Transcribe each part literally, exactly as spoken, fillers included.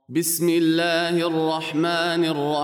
بسم الله الرحمن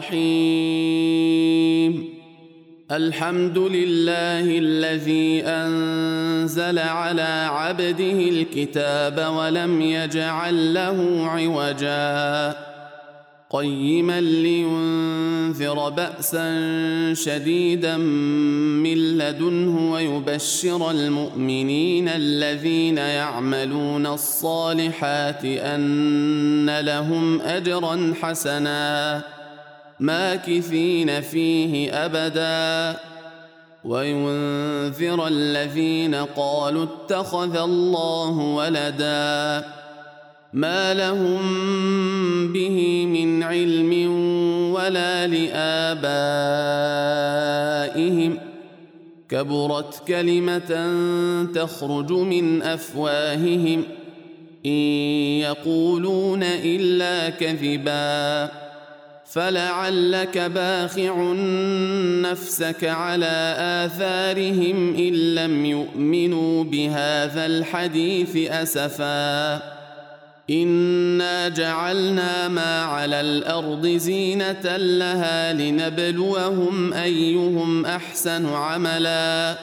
الرحيم. الحمد لله الذي أنزل على عبده الكتاب ولم يجعل له عوجا قيما لينذر بأسا شديدا من لدنه ويبشر المؤمنين الذين يعملون الصالحات أن لهم أجرا حسنا ماكثين فيه أبدا وينذر الذين قالوا اتخذ الله ولدا ما لهم به من علم ولا لآبائهم كبرت كلمة تخرج من أفواههم إن يقولون إلا كذبا فلعلك باخع نفسك على آثارهم إن لم يؤمنوا بهذا الحديث أسفا إنا جعلنا ما على الأرض زينة لها لنبلوهم أيهم أحسن عملا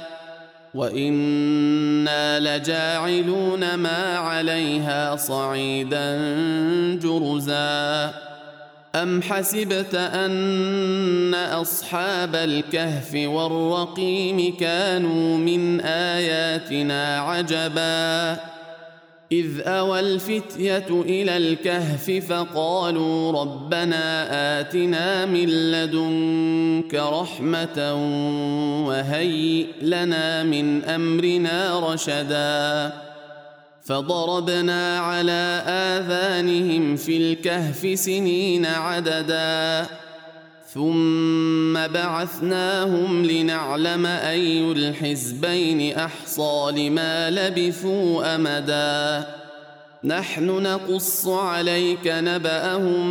وإنا لجاعلون ما عليها صعيدا جرزا أم حسبت أن أصحاب الكهف والرقيم كانوا من آياتنا عجبا إذ أوى الفتية إلى الكهف فقالوا ربنا آتنا من لدنك رحمة وهيئ لنا من أمرنا رشدا فضربنا على آذانهم في الكهف سنين عددا ثم بعثناهم لنعلم أي الحزبين أحصى لما لبثوا أمدا نحن نقص عليك نبأهم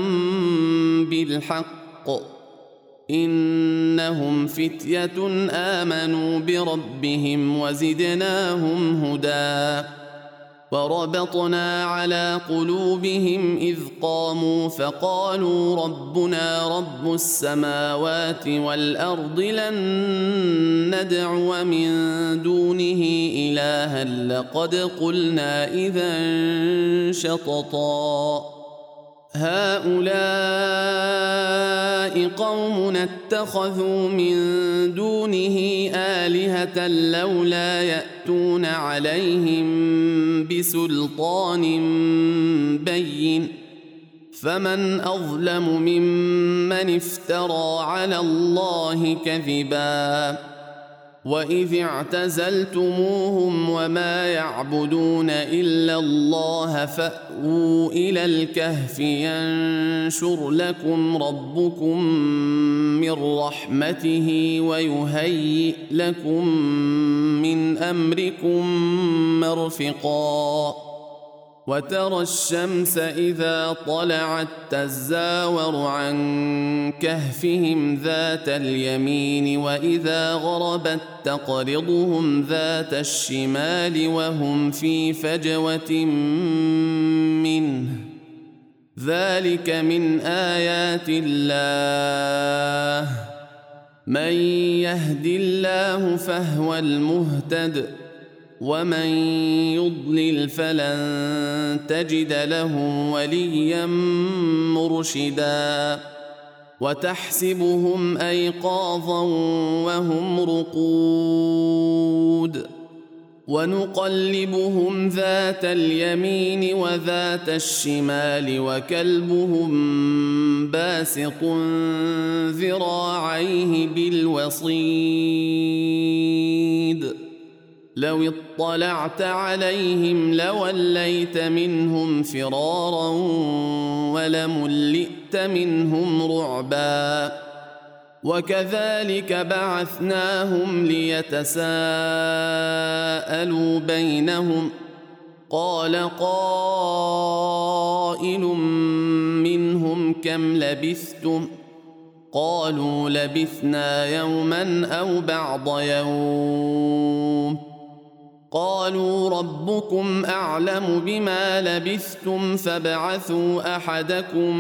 بالحق إنهم فتية آمنوا بربهم وزدناهم هدى وربطنا على قلوبهم إذ قاموا فقالوا ربنا رب السماوات والأرض لن ندعو من دونه إلها لقد قلنا إذا شططا هؤلاء قومنا اتخذوا من دونه آلهة لولا يأتون عليهم بسلطان بين فمن أظلم ممن افترى على الله كذبا وإذ اعتزلتموهم وما يعبدون إلا الله فأووا إلى الكهف ينشر لكم ربكم من رحمته ويهيئ لكم من أمركم مرفقا وترى الشمس إذا طلعت تزاور عن كهفهم ذات اليمين وإذا غربت تقرضهم ذات الشمال وهم في فجوة منه ذلك من آيات الله من يهد الله فهو المهتد ومن يضلل فلن تجد له وليا مرشدا وتحسبهم أيقاظا وهم رقود ونقلبهم ذات اليمين وذات الشمال وكلبهم باسط ذراعيه بالوصيد لو اطلعت عليهم لوليت منهم فرارا ولملئت منهم رعبا وكذلك بعثناهم ليتساءلوا بينهم قال قائل منهم كم لبثتم قالوا لبثنا يوما أو بعض يوم قالوا ربكم أعلم بما لبثتم فابعثوا أحدكم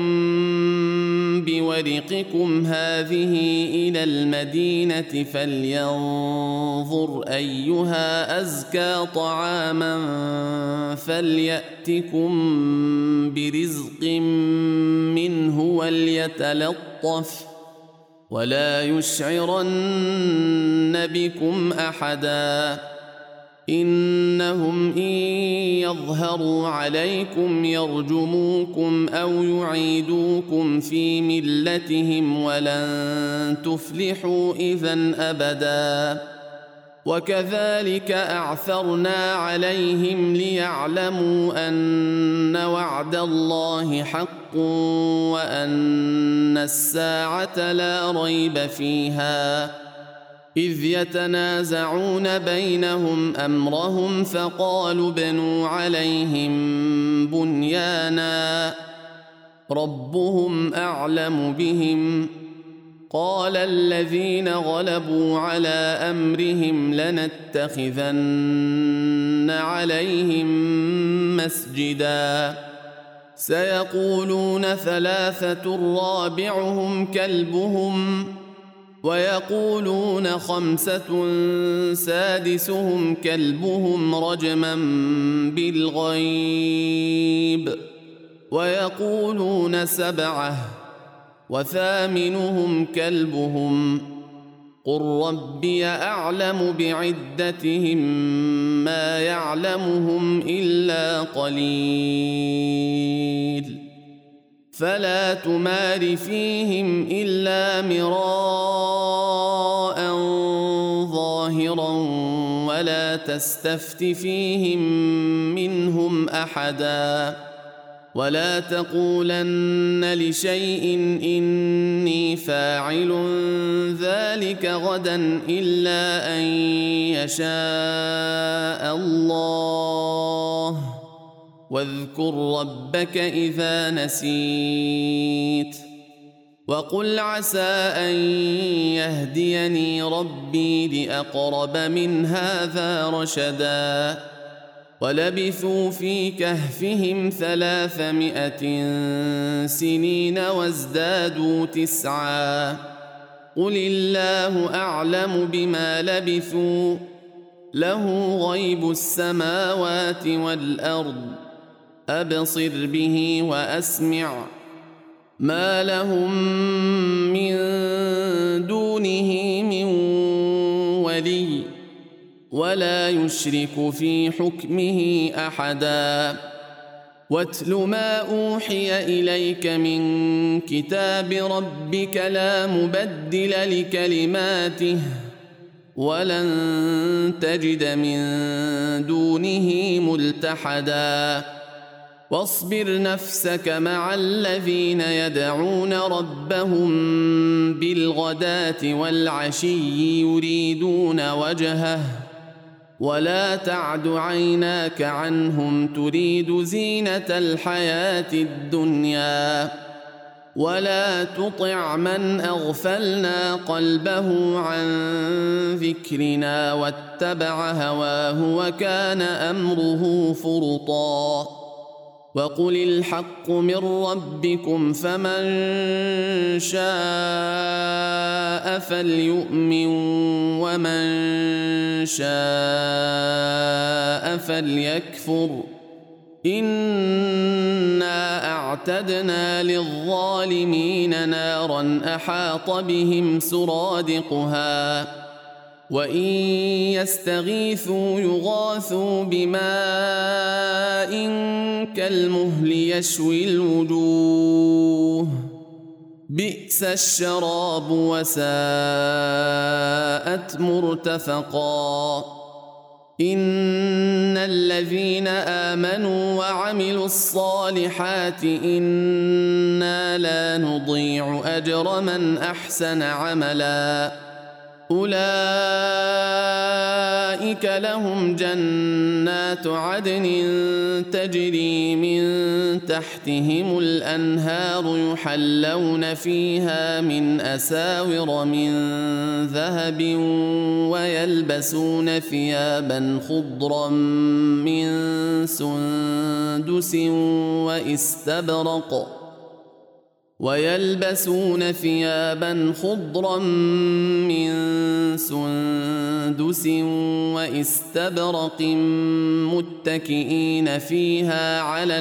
بورقكم هذه إلى المدينة فلينظر أيها أزكى طعاما فليأتكم برزق منه وليتلطف ولا يشعرن بكم أحدا إنهم إن يظهروا عليكم يرجموكم أو يعيدوكم في ملتهم ولن تفلحوا إذن أبدا وكذلك أعثرنا عليهم ليعلموا أن وعد الله حق وأن الساعة لا ريب فيها إذ يتنازعون بينهم أمرهم فقالوا ابنوا عليهم بنيانا ربهم أعلم بهم قال الذين غلبوا على أمرهم لنتخذن عليهم مسجدا سيقولون ثلاثة رابعهم كلبهم ويقولون خمسة سادسهم كلبهم رجما بالغيب ويقولون سبعة وثامنهم كلبهم قل ربي أعلم بعدتهم ما يعلمهم إلا قليل فلا تمار فيهم إلا مراء ظاهرا ولا تستفت فيهم منهم أحدا ولا تقولن لشيء إني فاعل ذلك غدا إلا أن يشاء الله واذكر ربك إذا نسيت وقل عسى أن يهديني ربي لأقرب من هذا رشدا ولبثوا في كهفهم ثلاثمائة سنين وازدادوا تسعا قل الله أعلم بما لبثوا له غيب السماوات والأرض أبصر به وأسمع ما لهم من دونه من ولي ولا يشرك في حكمه أحدا واتل ما أوحي إليك من كتاب ربك لا مبدل لكلماته ولن تجد من دونه ملتحدا واصبر نفسك مع الذين يدعون ربهم بالغداة والعشي يريدون وجهه ولا تعد عيناك عنهم تريد زينة الحياة الدنيا ولا تطع من أغفلنا قلبه عن ذكرنا واتبع هواه وكان أمره فرطا وقل الحق من ربكم فمن شاء فليؤمن ومن شاء فليكفر إنا أعتدنا للظالمين نارا أحاط بهم سرادقها وإن يستغيثوا يغاثوا بماء كالمهل يشوي الوجوه بئس الشراب وساءت مرتفقا إن الذين آمنوا وعملوا الصالحات إنا لا نضيع أجر من أحسن عملا أولئك لهم جنات عدن تجري من تحتهم الأنهار يحلون فيها من أساور من ذهب ويلبسون ثيابا خضرا من سندس واستبرق ويلبسون ثيابا خضرا من سندس واستبرق متكئين فيها على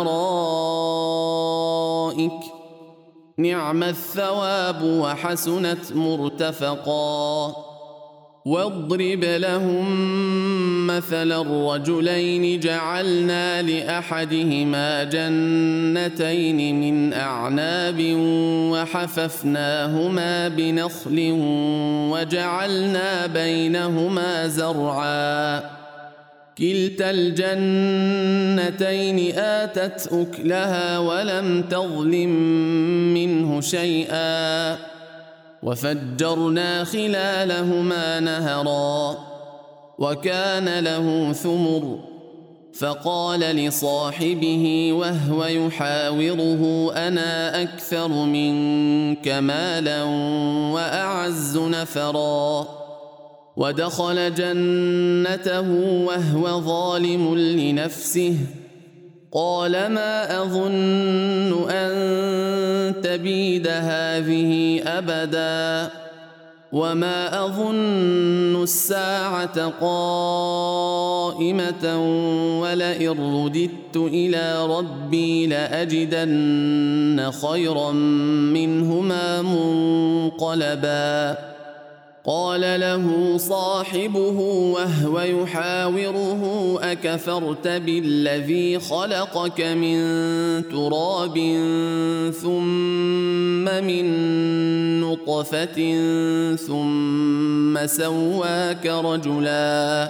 الأرائك نعم الثواب وحسنت مرتفقا. واضرب لهم مثلا الرجلين جعلنا لأحدهما جنتين من أعناب وحففناهما بنخل وجعلنا بينهما زرعا كلتا الجنتين آتت أكلها ولم تظلم منه شيئا وفجرنا خلالهما نهرا وكان له ثمر فقال لصاحبه وهو يحاوره أنا أكثر منك مالا وأعز نفرا ودخل جنته وهو ظالم لنفسه قال ما أظن أن تبيد هذه أبدا وما أظن الساعة قائمة ولئن رددت إلى ربي لأجدن خيرا منهما منقلبا. قال له صاحبه وهو يحاوره أكفرت بالذي خلقك من تراب ثم من نطفة ثم سواك رجلا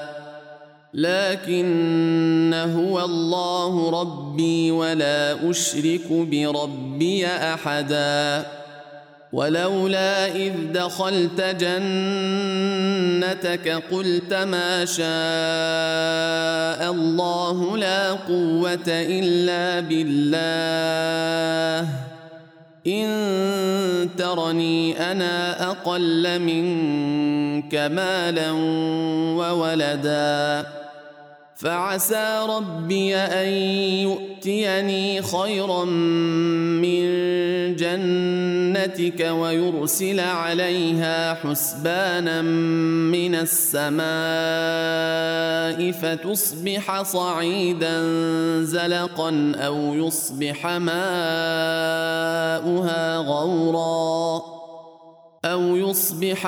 لكن هو الله ربي ولا أشرك بربي أحدا. ولولا إذ دخلت جنتك قلت ما شاء الله لا قوة إلا بالله إن ترني أنا أقل منك مالا وولدا فعسى ربي أن يؤتيني خيرا من جنتك ويرسل عليها حسبانا من السماء فتصبح صعيدا زلقا أو يصبح ماؤها غورا أو يصبح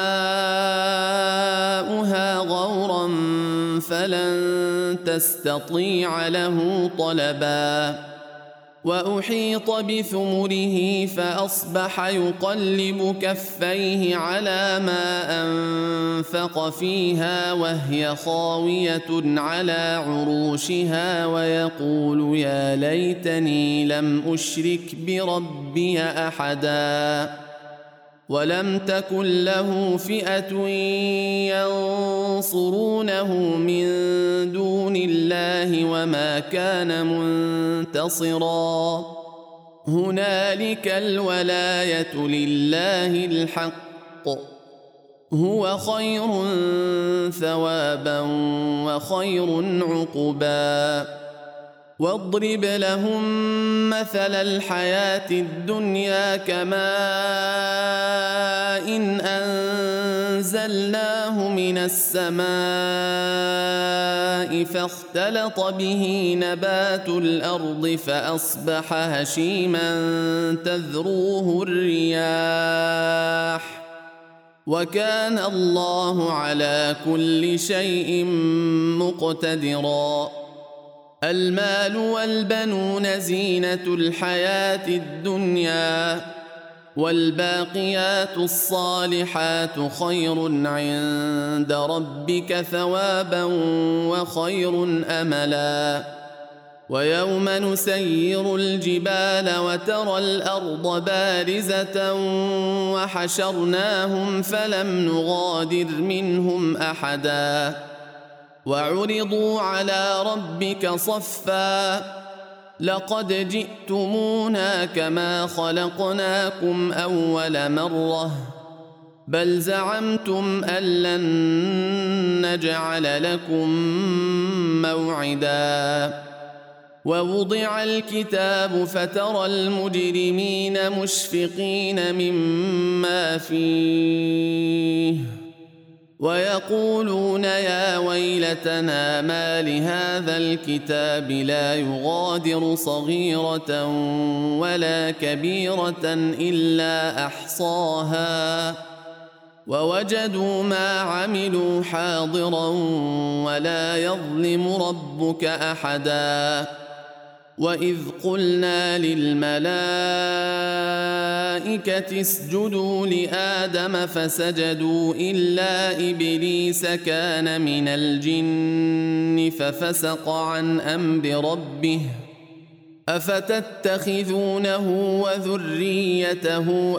ماؤها غورا فلن تستطيع له طلبا. وأحيط بثمره فأصبح يقلب كفيه على ما أنفق فيها وهي خاوية على عروشها ويقول يا ليتني لم أشرك بربي أحدا. ولم تكن له فئة ينصرونه من دون الله وما كان منتصرا. هنالك الولاية لله الحق هو خير ثوابا وخير عقبا. واضرب لهم مثل الحياة الدنيا كماء إن أنزلناه من السماء فاختلط به نبات الأرض فأصبح هشيما تذروه الرياح وكان الله على كل شيء مقتدرا. المال والبنون زينة الحياة الدنيا والباقيات الصالحات خير عند ربك ثوابا وخير أملا. ويوم نسير الجبال وترى الأرض بارزة وحشرناهم فلم نغادر منهم أحدا وعرضوا على ربك صفا لقد جئتمونا كما خلقناكم أول مرة بل زعمتم أن لن نجعل لكم موعدا ووضع الكتاب فترى المجرمين مشفقين مما فيه ويقولون يا ويلتنا ما لهذا الكتاب لا يغادر صغيرة ولا كبيرة إلا أحصاها ووجدوا ما عملوا حاضرا ولا يظلم ربك أحدا وإذ قلنا للملائكة اسجدوا لآدم فسجدوا إلا إبليس كان من الجن ففسق عن أمر ربه أفتتخذونه وذريته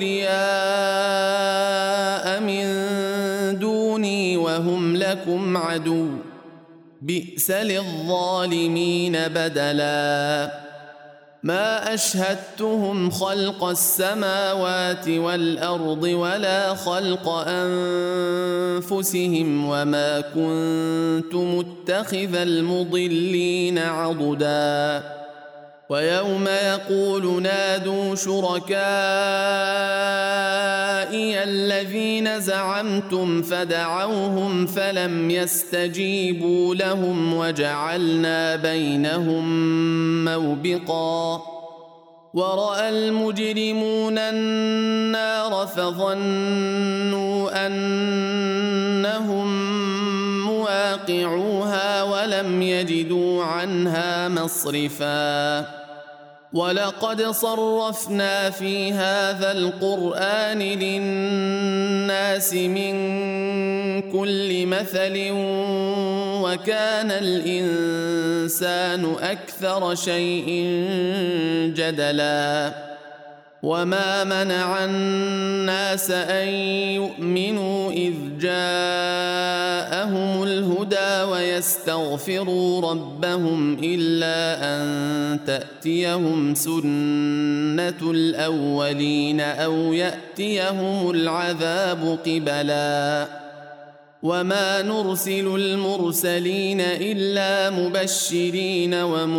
أولياء من دوني وهم لكم عدو بئس للظالمين بدلا ما أشهدتهم خلق السماوات والأرض ولا خلق أنفسهم وما كنت متخذ المضلين عضدا ويوم يقول نادوا شركائي الذين زعمتم فدعوهم فلم يستجيبوا لهم وجعلنا بينهم موبقا ورأى المجرمون النار فظنوا أنهم مواقعوها ولم يجدوا عنها مصرفا ولقد صرفنا في هذا القرآن للناس من كل مثل وكان الإنسان أكثر شيء جدلا وما منع الناس أن يؤمنوا إذ جاءهم الهدى ويستغفروا ربهم إلا أن تأتيهم سنة الأولين أو يأتيهم العذاب قبلا وما نرسل المرسلين إلا مبشرين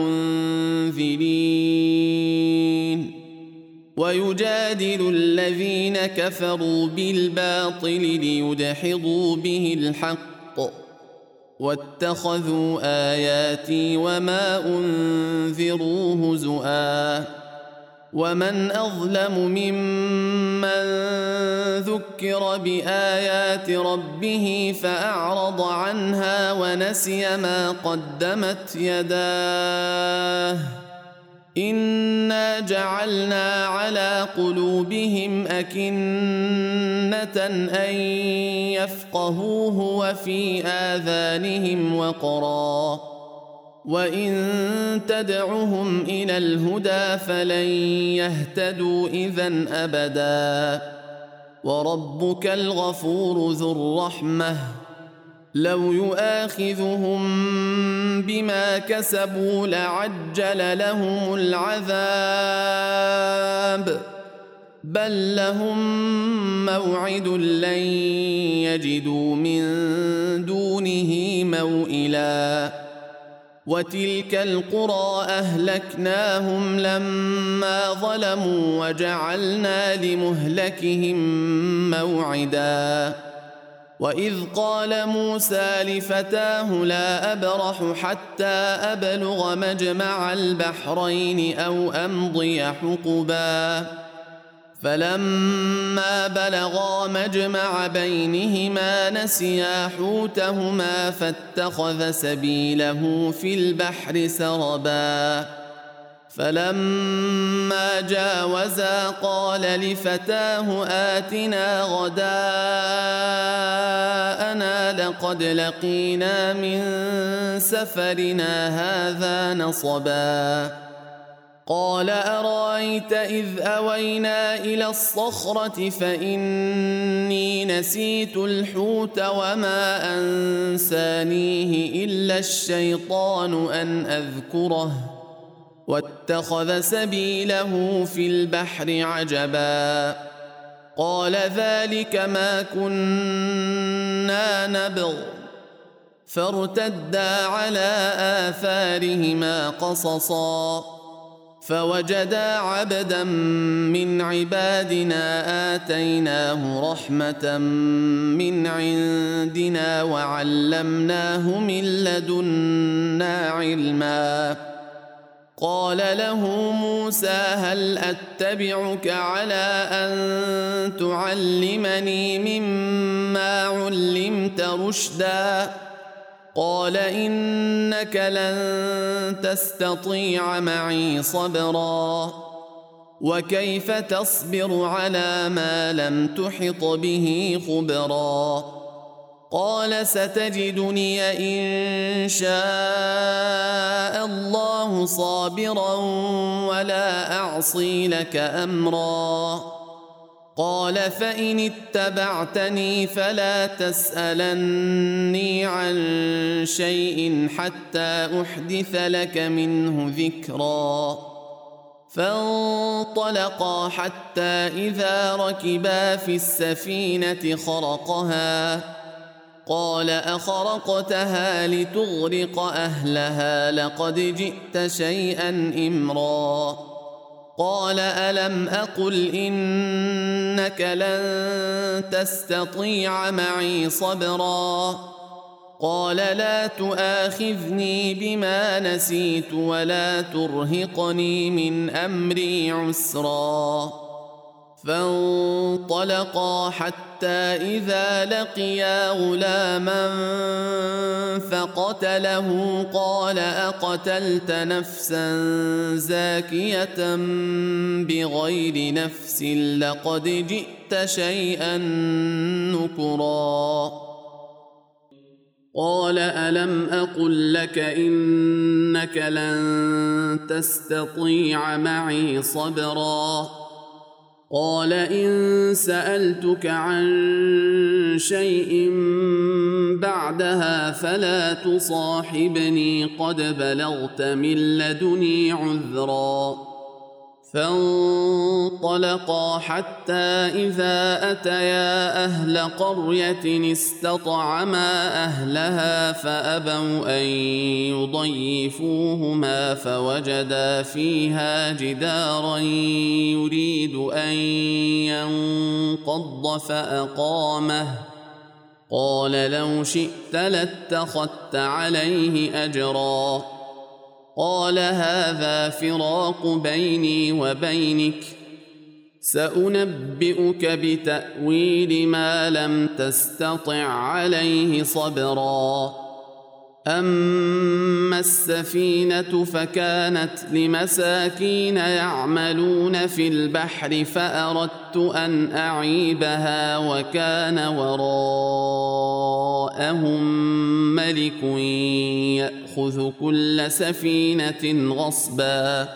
ومنذرين ويجادل الذين كفروا بالباطل ليدحضوا به الحق واتخذوا آياتي وما أنذروا هزؤا ومن أظلم ممن ذكر بآيات ربه فأعرض عنها ونسي ما قدمت يداه إنا جعلنا على قلوبهم أكنة أن يفقهوه وفي آذانهم وقرا وإن تدعهم إلى الهدى فلن يهتدوا إذن أبدا وربك الغفور ذو الرحمة لو يؤاخذهم بما كسبوا لعجل لهم العذاب بل لهم موعد لن يجدوا من دونه موئلا وتلك القرى أهلكناهم لما ظلموا وجعلنا لمهلكهم موعدا وإذ قال موسى لفتاه لا أبرح حتى أبلغ مجمع البحرين أو أمضي حقبا فلما بلغا مجمع بينهما نسيا حوتهما فاتخذ سبيله في البحر سربا فلما جاوزا قال لفتاه آتنا غداءنا لقد لقينا من سفرنا هذا نصبا قال أرأيت إذ أوينا إلى الصخرة فإني نسيت الحوت وما أنسانيه إلا الشيطان أن أذكره واتخذ سبيله في البحر عجبا قال ذلك ما كنا نبغ فارتدا على آثارهما قصصا فوجدا عبدا من عبادنا آتيناه رحمة من عندنا وعلمناه من لدنا علما قال له موسى هل أتبعك على أن تعلمني مما علمت رشدا قال إنك لن تستطيع معي صبرا وكيف تصبر على ما لم تحط به خبرا قال ستجدني إن شاء الله صابرا ولا أعصي لك أمرا قال فإن اتبعتني فلا تسألني عن شيء حتى أحدث لك منه ذكرا فانطلقا حتى إذا ركبا في السفينة خرقها قال أخرقتها لتغرق أهلها لقد جئت شيئا إمرا قال ألم أقل إنك لن تستطيع معي صبرا قال لا تؤاخذني بما نسيت ولا ترهقني من أمري عسرا فانطلقا حتى إذا لقيا غلاما فقتله قال أقتلت نفسا زاكية بغير نفس لقد جئت شيئا نكرا قال ألم أقل لك إنك لن تستطيع معي صبرا قال إن سألتك عن شيء بعدها فلا تصاحبني قد بلغت من لدني عذرا فانطلقا حتى إذا أتيا أهل قرية استطعما أهلها فأبوا أن يضيفوهما فوجدا فيها جدارا يريد أن ينقض فأقامه قال لو شئت لاتخذت عليه أجرا قال هذا فراق بيني وبينك سأنبئك بتأويل ما لم تستطع عليه صبرا أما السفينة فكانت لمساكين يعملون في البحر فأردت أن أعيبها وكان وراءهم ملك يأخذ كل سفينة غصبا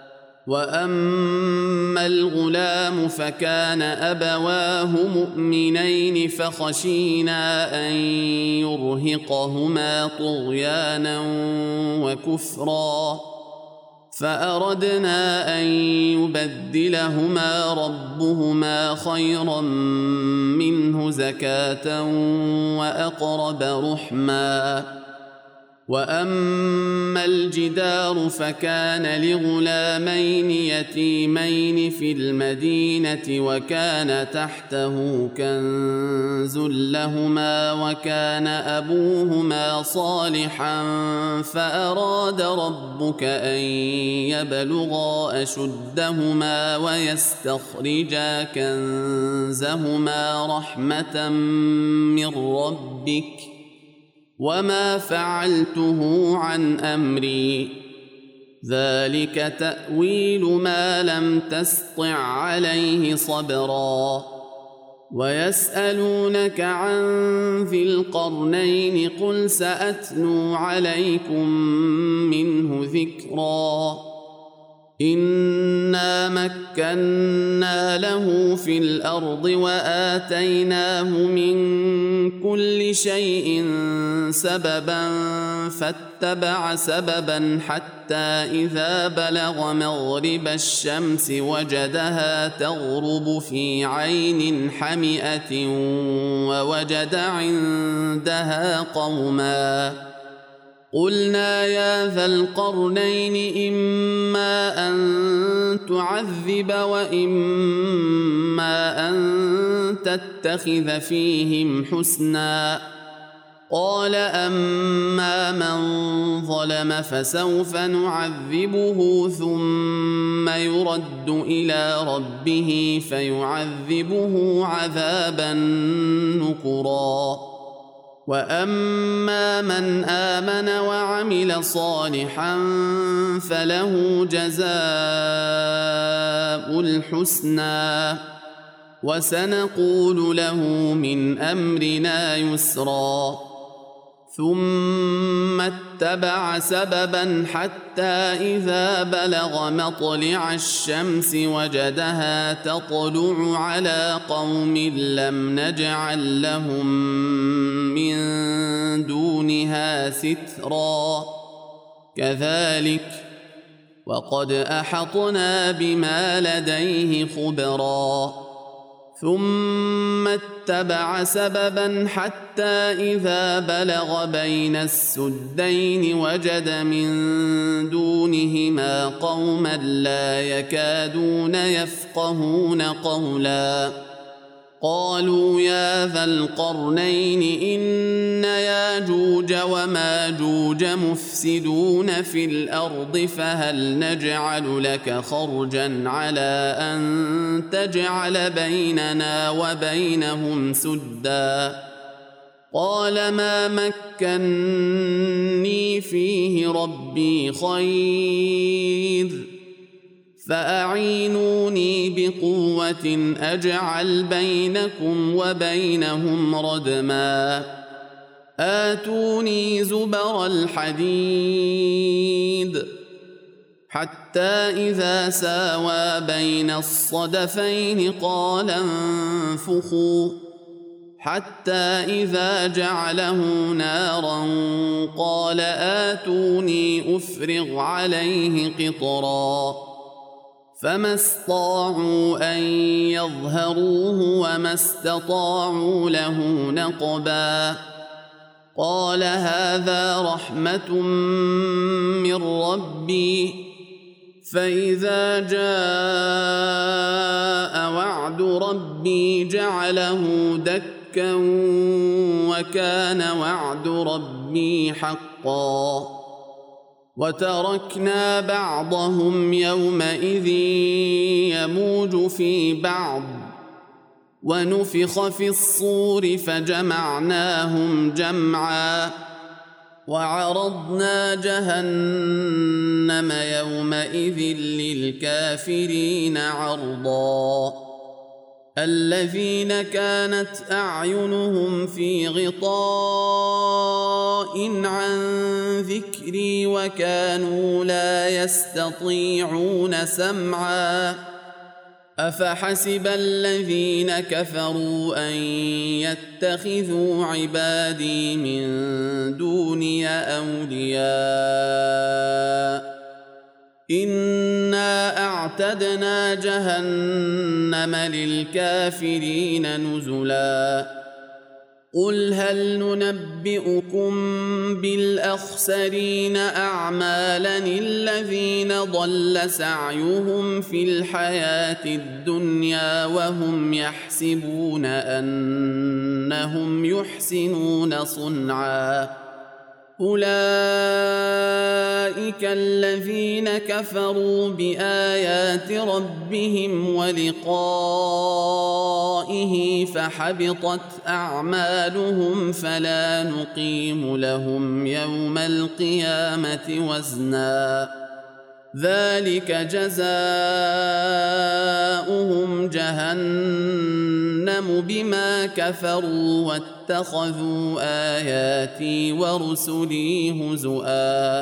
وأما الغلام فكان أبواه مؤمنين فخشينا أن يرهقهما طغيانا وكفرا فأردنا أن يبدلهما ربهما خيرا منه زكاة وأقرب رحما وأما الجدار فكان لغلامين يتيمين في المدينة وكان تحته كنز لهما وكان أبوهما صالحا فأراد ربك أن يبلغا أشدهما ويستخرجا كنزهما رحمة من ربك وما فعلته عن أمري ذلك تأويل ما لم تسطع عليه صبرا ويسألونك عن ذي القرنين قل سأتلو عليكم منه ذكرا إنا مكنا له في الأرض وآتيناه من كل شيء سببا فاتبع سببا حتى إذا بلغ مغرب الشمس وجدها تغرب في عين حمئة ووجد عندها قوما قلنا يا ذا القرنين إما أن تعذب وإما أن تتخذ فيهم حسنا قال أما من ظلم فسوف نعذبه ثم يرد إلى ربه فيعذبه عذابا نكرا وأما من آمن وعمل صالحا فله جزاء الحسنى وسنقول له من أمرنا يسرا ثم اتبع سببا حتى إذا بلغ مطلع الشمس وجدها تطلع على قوم لم نجعل لهم من دونها سترا كذلك وقد أحطنا بما لديه خبرا ثم اتبع سببا حتى إذا بلغ بين السدين وجد من دونهما قوما لا يكادون يفقهون قولا قالوا يا ذا القرنين إن ياجوج وماجوج مفسدون في الأرض فهل نجعل لك خرجا على أن تجعل بيننا وبينهم سدا قال ما مكني فيه ربي خير فأعينوني بقوة أجعل بينكم وبينهم ردما آتوني زبر الحديد حتى إذا ساوى بين الصدفين قال انفخوا حتى إذا جعله نارا قال آتوني أفرغ عليه قطرا فما استطاعوا أن يظهروه وما استطاعوا له نقبا قال هذا رحمة من ربي فإذا جاء وعد ربي جعله دكا وكان وعد ربي حقا وتركنا بعضهم يومئذ يموج في بعض ونفخ في الصور فجمعناهم جمعا وعرضنا جهنم يومئذ للكافرين عرضا الذين كانت أعينهم في غطاء عن ذكري وكانوا لا يستطيعون سمعا أفحسب الذين كفروا أن يتخذوا عبادي من دوني أولياء إنا أعتدنا جهنم للكافرين نزلا قل هل ننبئكم بالأخسرين أعمالا الذين ضل سعيهم في الحياة الدنيا وهم يحسبون أنهم يحسنون صنعا أولئك الذين كفروا بآيات ربهم ولقائه فحبطت أعمالهم فلا نقيم لهم يوم القيامة وزنا ذلك جزاؤهم جهنم بما كفروا واتخذوا آياتي ورسلي هزؤا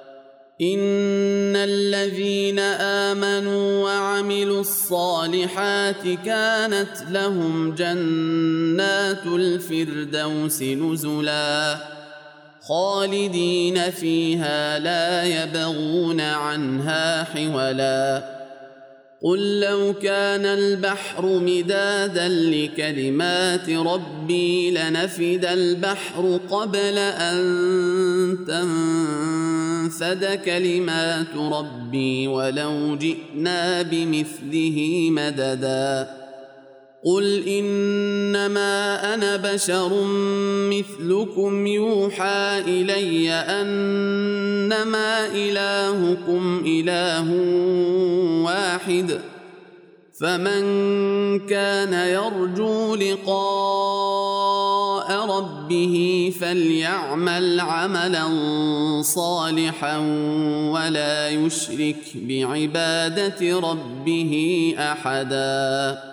إن الذين آمنوا وعملوا الصالحات كانت لهم جنات الفردوس نزلا خالدين فيها لا يبغون عنها حولا قل لو كان البحر مدادا لكلمات ربي لنفد البحر قبل أن تنفد كلمات ربي ولو جئنا بمثله مددا قل إنما أنا بشر مثلكم يوحى إلي أنما إلهكم إله واحد فمن كان يرجو لقاء ربه فليعمل عملا صالحا ولا يشرك بعبادة ربه أحدا